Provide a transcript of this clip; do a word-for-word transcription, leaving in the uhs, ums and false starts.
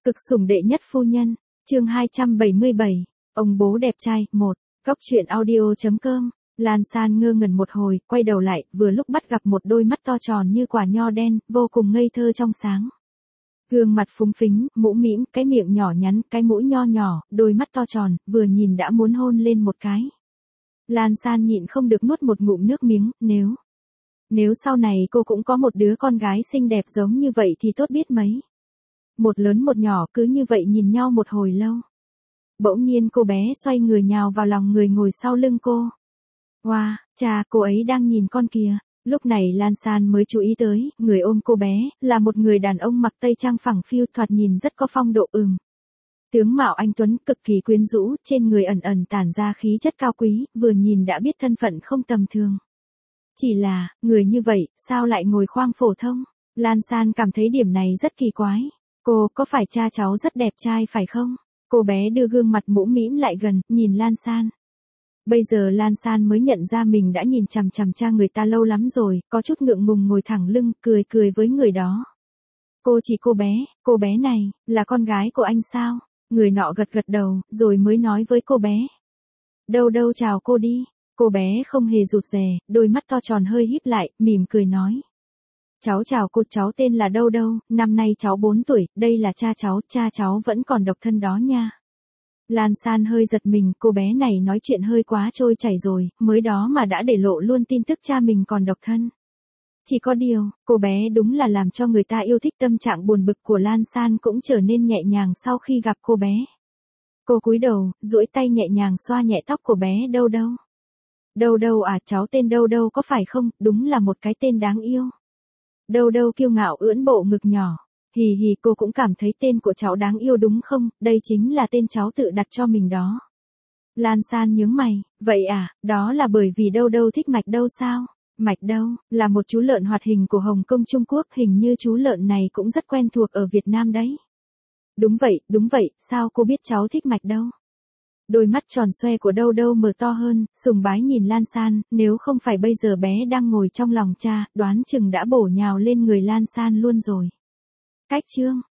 Cực sủng đệ nhất phu nhân, chương hai trăm bảy mươi bảy, ông bố đẹp trai, một, góc truyện audio.com, Lan San ngơ ngẩn một hồi, quay đầu lại, vừa lúc bắt gặp một đôi mắt to tròn như quả nho đen, vô cùng ngây thơ trong sáng. Gương mặt phúng phính, mũ mĩm, cái miệng nhỏ nhắn, cái mũi nho nhỏ, đôi mắt to tròn, vừa nhìn đã muốn hôn lên một cái. Lan San nhịn không được nuốt một ngụm nước miếng, nếu... Nếu sau này cô cũng có một đứa con gái xinh đẹp giống như vậy thì tốt biết mấy. Một lớn một nhỏ cứ như vậy nhìn nhau một hồi lâu. Bỗng nhiên cô bé xoay người nhào vào lòng người ngồi sau lưng cô. Wow, cha, cô ấy đang nhìn con kìa. Lúc này Lan San mới chú ý tới, người ôm cô bé, là một người đàn ông mặc tây trang phẳng phiu thoạt nhìn rất có phong độ ừm. Tướng mạo anh tuấn cực kỳ quyến rũ, trên người ẩn ẩn tản ra khí chất cao quý, vừa nhìn đã biết thân phận không tầm thường. Chỉ là, người như vậy, sao lại ngồi khoang phổ thông? Lan San cảm thấy điểm này rất kỳ quái. Cô, có phải cha cháu rất đẹp trai phải không? Cô bé đưa gương mặt mũm mĩm lại gần, nhìn Lan San. Bây giờ Lan San mới nhận ra mình đã nhìn chằm chằm cha người ta lâu lắm rồi, có chút ngượng ngùng ngồi thẳng lưng, cười cười với người đó. Cô chỉ cô bé, cô bé này, là con gái của anh sao? Người nọ gật gật đầu, rồi mới nói với cô bé. Đâu đâu chào cô đi. Cô bé không hề rụt rè, đôi mắt to tròn hơi híp lại, mỉm cười nói. Cháu chào cô, cháu tên là Đâu Đâu, năm nay cháu bốn tuổi, đây là cha cháu, cha cháu vẫn còn độc thân đó nha. Lan San hơi giật mình, cô bé này nói chuyện hơi quá trôi chảy rồi, mới đó mà đã để lộ luôn tin tức cha mình còn độc thân. Chỉ có điều, cô bé đúng là làm cho người ta yêu thích. Tâm trạng buồn bực của Lan San cũng trở nên nhẹ nhàng sau khi gặp cô bé. Cô cúi đầu, duỗi tay nhẹ nhàng xoa nhẹ tóc của bé Đâu Đâu. Đâu Đâu à, cháu tên Đâu Đâu có phải không, đúng là một cái tên đáng yêu. Đâu Đâu kiêu ngạo ưỡn bộ ngực nhỏ. Hì hì, cô cũng cảm thấy tên của cháu đáng yêu đúng không, đây chính là tên cháu tự đặt cho mình đó. Lan San nhướng mày, vậy à, đó là bởi vì Đâu Đâu thích Mạch Đâu sao? Mạch Đâu, là một chú lợn hoạt hình của Hồng Kông Trung Quốc, hình như chú lợn này cũng rất quen thuộc ở Việt Nam đấy. Đúng vậy, đúng vậy, sao cô biết cháu thích Mạch Đâu? Đôi mắt tròn xoe của Đâu Đâu mở to hơn, sùng bái nhìn Lan San, nếu không phải bây giờ bé đang ngồi trong lòng cha, đoán chừng đã bổ nhào lên người Lan San luôn rồi. Cách chương,